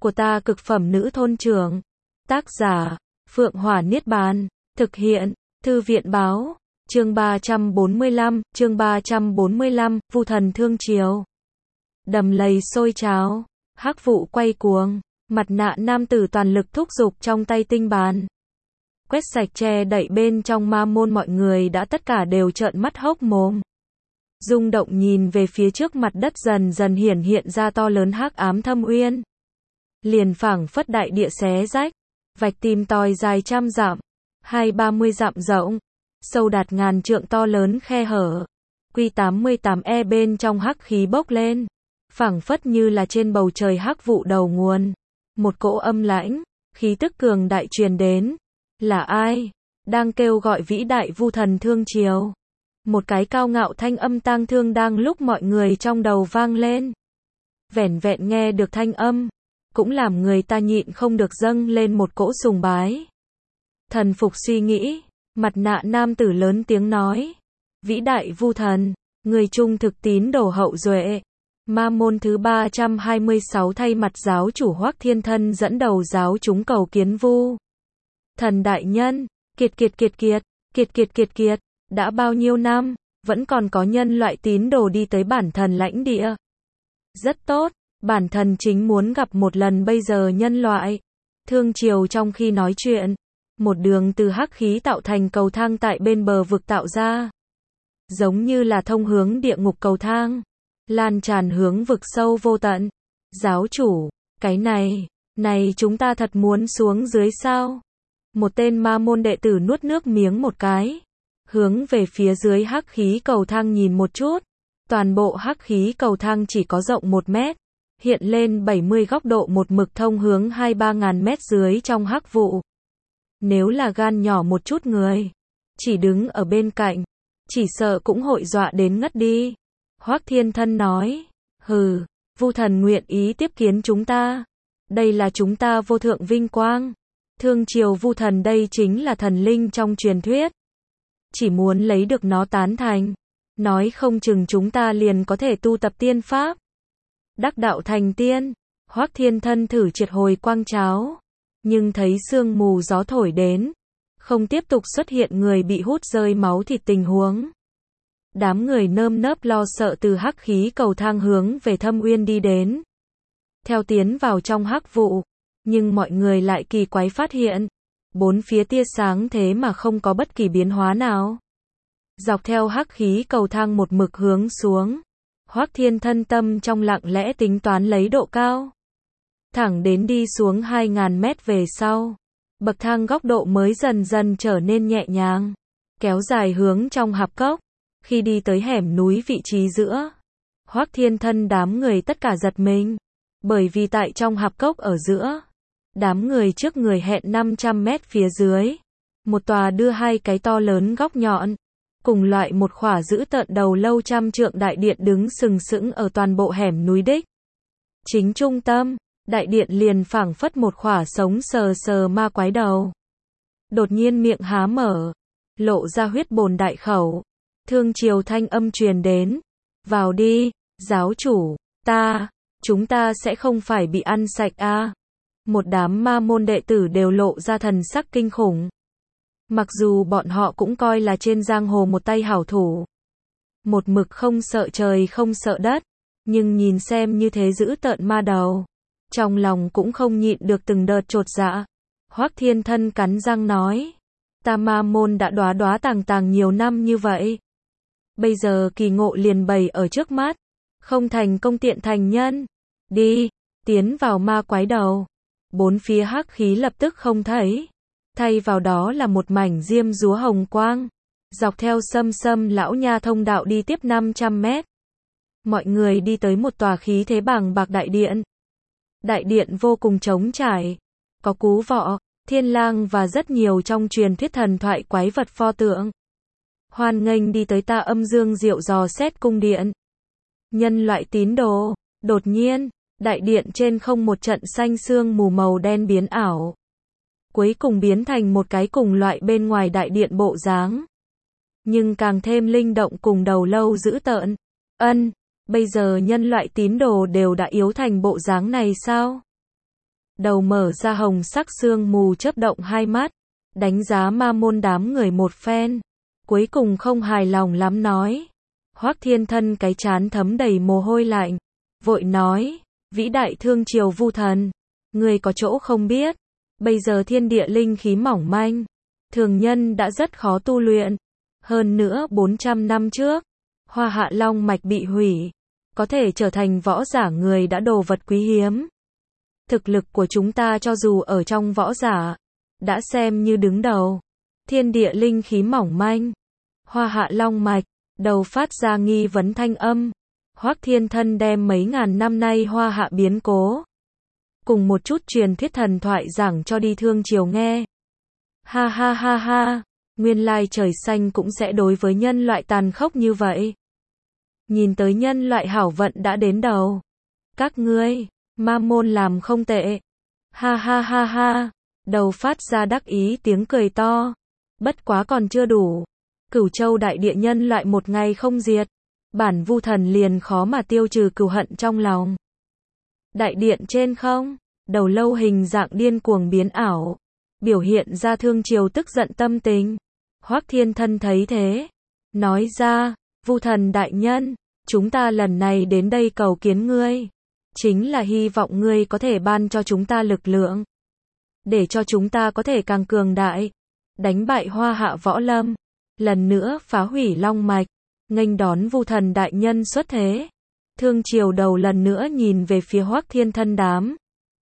của ta cực phẩm nữ thôn trưởng. Tác giả, Phượng Hỏa Niết Bàn. Thực hiện, Thư viện Báo. Chương 345, Vu thần thương triều. Đầm lầy sôi trào, hắc vụ quay cuồng, mặt nạ nam tử toàn lực thúc giục trong tay tinh bàn. Quét sạch che đậy bên trong ma môn, mọi người đã tất cả đều trợn mắt hốc mồm. Rung động nhìn về phía trước, mặt đất dần dần hiện ra to lớn hắc ám thâm uyên. Liền phảng phất đại địa xé rách, vạch tìm tòi dài trăm dặm, 20-30 dặm rộng, sâu đạt ngàn trượng, to lớn khe hở. Q88E bên trong hắc khí bốc lên, phảng phất như là trên bầu trời hắc vụ đầu nguồn. Một cỗ âm lãnh, khí tức cường đại truyền đến. Là ai đang kêu gọi vĩ đại vu thần thương triều? Một cái cao ngạo thanh âm tang thương đang lúc mọi người trong đầu vang lên. Vẻn vẹn nghe được thanh âm, cũng làm người ta nhịn không được dâng lên một cỗ sùng bái. Thần phục suy nghĩ, mặt nạ nam tử lớn tiếng nói: vĩ đại vu thần, người trung thực tín đồ hậu duệ. Ma môn thứ 326 thay mặt giáo chủ Hoắc Thiên Thân dẫn đầu giáo chúng cầu kiến vu thần đại nhân. Kiệt, đã bao nhiêu năm, vẫn còn có nhân loại tín đồ đi tới bản thần lãnh địa. Rất tốt, bản thần chính muốn gặp một lần bây giờ nhân loại. Thương triều trong khi nói chuyện, một đường từ hắc khí tạo thành cầu thang tại bên bờ vực tạo ra. Giống như là thông hướng địa ngục cầu thang, lan tràn hướng vực sâu vô tận. Giáo chủ, cái này chúng ta thật muốn xuống dưới sao? Một tên ma môn đệ tử nuốt nước miếng một cái, hướng về phía dưới hắc khí cầu thang nhìn một chút. Toàn bộ hắc khí cầu thang chỉ có rộng 1 mét, hiện lên 70 góc độ, một mực thông hướng 2-3 ngàn mét dưới trong hắc vụ. Nếu là gan nhỏ một chút người, chỉ đứng ở bên cạnh, chỉ sợ cũng hội dọa đến ngất đi. Hoắc Thiên Thân nói: hừ, vu thần nguyện ý tiếp kiến chúng ta, đây là chúng ta vô thượng vinh quang. Thương triều vu thần đây chính là thần linh trong truyền thuyết. Chỉ muốn lấy được nó tán thành, nói không chừng chúng ta liền có thể tu tập tiên pháp, đắc đạo thành tiên. Hoắc Thiên Thân thử triệt hồi quang cháo, nhưng thấy sương mù gió thổi đến, không tiếp tục xuất hiện người bị hút rơi máu thịt tình huống. Đám người nơm nớp lo sợ từ hắc khí cầu thang hướng về thâm uyên đi đến. Theo tiến vào trong hắc vụ, nhưng mọi người lại kỳ quái phát hiện, bốn phía tia sáng thế mà không có bất kỳ biến hóa nào. Dọc theo hắc khí cầu thang một mực hướng xuống, Hoắc Thiên Thân tâm trong lặng lẽ tính toán lấy độ cao. Thẳng đến đi xuống 2.000 mét về sau, bậc thang góc độ mới dần dần trở nên nhẹ nhàng, kéo dài hướng trong hạp cốc. Khi đi tới hẻm núi vị trí giữa, Hoắc Thiên Thân đám người tất cả giật mình, bởi vì tại trong hạp cốc ở giữa, đám người trước người hẹn 500 mét phía dưới, một tòa đưa 2 cái to lớn góc nhọn, cùng loại một khỏa giữ tợn đầu lâu trăm trượng đại điện đứng sừng sững ở toàn bộ hẻm núi đích. Chính trung tâm, đại điện liền phảng phất một khỏa sống sờ ma quái đầu. Đột nhiên miệng há mở, lộ ra huyết bồn đại khẩu. Thương triều thanh âm truyền đến: vào đi, giáo chủ, chúng ta sẽ không phải bị ăn sạch à? Một đám ma môn đệ tử đều lộ ra thần sắc kinh khủng. Mặc dù bọn họ cũng coi là trên giang hồ một tay hảo thủ, một mực không sợ trời không sợ đất, nhưng nhìn xem như thế dữ tợn ma đầu, trong lòng cũng không nhịn được từng đợt chột dạ. Hoắc Thiên Thân cắn răng nói: ta ma môn đã đóa tàng nhiều năm như vậy, bây giờ kỳ ngộ liền bày ở trước mắt, không thành công tiện thành nhân. Đi, tiến vào ma quái đầu. Bốn phía hắc khí lập tức không thấy, thay vào đó là một mảnh diêm dúa hồng quang. Dọc theo sâm lão nha thông đạo đi tiếp 500 mét. Mọi người đi tới một tòa khí thế bàng bạc đại điện. Đại điện vô cùng trống trải, có cú vọ, thiên lang và rất nhiều trong truyền thuyết thần thoại quái vật pho tượng. Hoan nghênh đi tới ta âm dương diệu dò xét cung điện. Nhân loại tín đồ. Đột nhiên, đại điện trên không một trận xanh sương mù màu đen biến ảo, cuối cùng biến thành một cái cùng loại bên ngoài đại điện bộ dáng, nhưng càng thêm linh động cùng đầu lâu dữ tợn. Bây giờ nhân loại tín đồ đều đã yếu thành bộ dáng này sao? đầu mở ra hồng sắc sương mù chớp động hai mắt, đánh giá ma môn đám người một phen, cuối cùng không hài lòng lắm nói. Hoắc Thiên Thân cái trán thấm đầy mồ hôi lạnh, vội nói, vĩ đại thương triều Vu Thần, người có chỗ không biết, bây giờ thiên địa linh khí mỏng manh, thường nhân đã rất khó tu luyện, hơn nữa 400 năm trước, Hoa Hạ Long mạch bị hủy, có thể trở thành võ giả người đã đồ vật quý hiếm. Thực lực của chúng ta cho dù ở trong võ giả, đã xem như đứng đầu. Thiên địa linh khí mỏng manh, Hoa Hạ Long mạch, đầu phát ra nghi vấn thanh âm. Hoắc Thiên Thân đem mấy ngàn năm nay Hoa Hạ biến cố, cùng một chút truyền thuyết thần thoại giảng cho đi thương triều nghe. Ha ha ha ha, nguyên lai trời xanh cũng sẽ đối với nhân loại tàn khốc như vậy. Nhìn tới nhân loại hảo vận đã đến đầu. Các ngươi, ma môn làm không tệ. Ha ha ha ha, đầu phát ra đắc ý tiếng cười to. Bất quá còn chưa đủ. Cửu châu đại địa nhân loại một ngày không diệt, bản Vu Thần liền khó mà tiêu trừ cừu hận trong lòng. Đại điện trên không, đầu lâu hình dạng điên cuồng biến ảo, biểu hiện ra thương triều tức giận tâm tình. Hoắc Thiên Thân thấy thế, nói ra, Vu Thần đại nhân, chúng ta lần này đến đây cầu kiến ngươi, chính là hy vọng ngươi có thể ban cho chúng ta lực lượng, để cho chúng ta có thể càng cường đại, đánh bại Hoa Hạ võ lâm, lần nữa phá hủy long mạch, nghênh đón Vu Thần đại nhân xuất thế. Thương triều đầu lần nữa nhìn về phía Hoắc Thiên Thân đám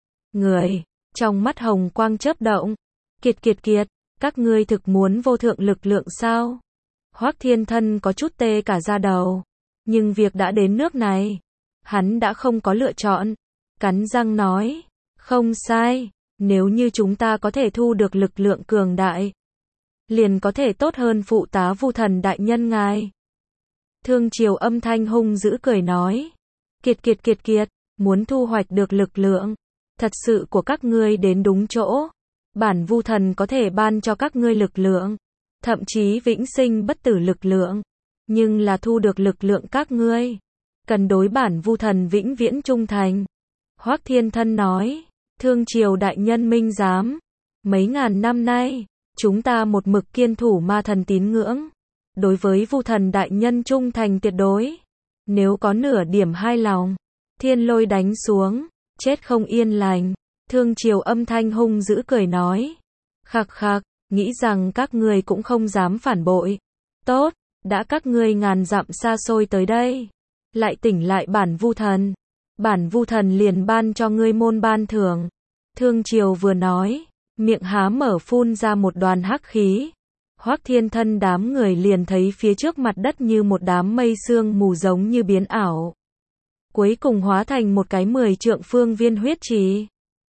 người, trong mắt hồng quang chớp động. Kiệt kiệt kiệt, các ngươi thực muốn vô thượng lực lượng sao? Hoắc Thiên Thân có chút tê cả da đầu, nhưng việc đã đến nước này, hắn đã không có lựa chọn. Cắn răng nói, không sai, nếu như chúng ta có thể thu được lực lượng cường đại, liền có thể tốt hơn phụ tá Vu Thần đại nhân ngài. Thương triều âm thanh hung dữ cười nói, kiệt kiệt kiệt kiệt, muốn thu hoạch được lực lượng, thật sự của các ngươi đến đúng chỗ. Bản Vu Thần có thể ban cho các ngươi lực lượng, thậm chí vĩnh sinh bất tử lực lượng, nhưng là thu được lực lượng các ngươi, cần đối bản Vu Thần vĩnh viễn trung thành. Hoắc Thiên Thân nói, thương triều đại nhân minh giám, mấy ngàn năm nay, chúng ta một mực kiên thủ ma thần tín ngưỡng, đối với Vu Thần đại nhân trung thành tuyệt đối, nếu có nửa điểm hai lòng, thiên lôi đánh xuống, chết không yên lành. Thương triều âm thanh hung dữ cười nói, khạc khạc, nghĩ rằng các ngươi cũng không dám phản bội. Tốt, đã các ngươi ngàn dặm xa xôi tới đây, lại tỉnh lại bản Vu Thần, bản Vu Thần liền ban cho ngươi môn ban thưởng. Thương triều vừa nói, miệng há mở phun ra một đoàn hắc khí. Hoắc Thiên Thân đám người liền thấy phía trước mặt đất như một đám mây sương mù giống như biến ảo, cuối cùng hóa thành một cái 10 trượng phương viên huyết trì.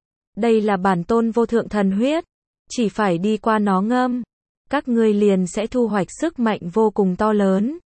Đây là bản tôn vô thượng thần huyết, chỉ phải đi qua nó ngâm, các ngươi liền sẽ thu hoạch sức mạnh vô cùng to lớn.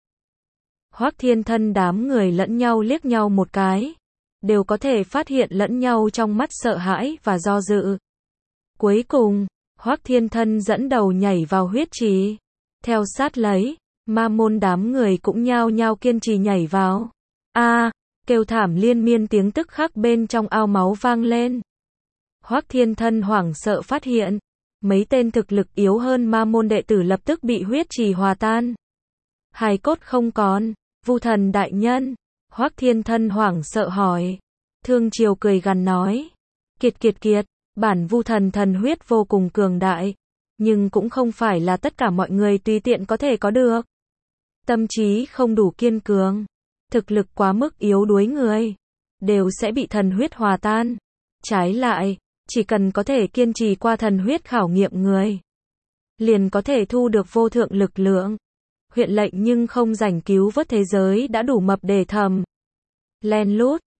Hoắc Thiên Thân đám người lẫn nhau liếc nhau một cái, đều có thể phát hiện lẫn nhau trong mắt sợ hãi và do dự. Cuối cùng, Hoắc Thiên Thân dẫn đầu nhảy vào huyết trì, theo sát lấy, ma môn đám người cũng nhao nhao kiên trì nhảy vào. A, kêu thảm liên miên tiếng tức khắc bên trong ao máu vang lên. Hoắc Thiên Thân hoảng sợ phát hiện, mấy tên thực lực yếu hơn ma môn đệ tử lập tức bị huyết trì hòa tan, hài cốt không còn. Vu Thần đại nhân, Hoắc Thiên Thân hoảng sợ hỏi. Thương triều cười gằn nói, kiệt kiệt kiệt, bản Vu Thần thần huyết vô cùng cường đại, nhưng cũng không phải là tất cả mọi người tùy tiện có thể có được. Tâm trí không đủ kiên cường, thực lực quá mức yếu đuối người, đều sẽ bị thần huyết hòa tan. Trái lại, chỉ cần có thể kiên trì qua thần huyết khảo nghiệm người, liền có thể thu được vô thượng lực lượng. Huyện lệnh nhưng không rảnh cứu vớt thế giới đã đủ mập để thầm. Len lút,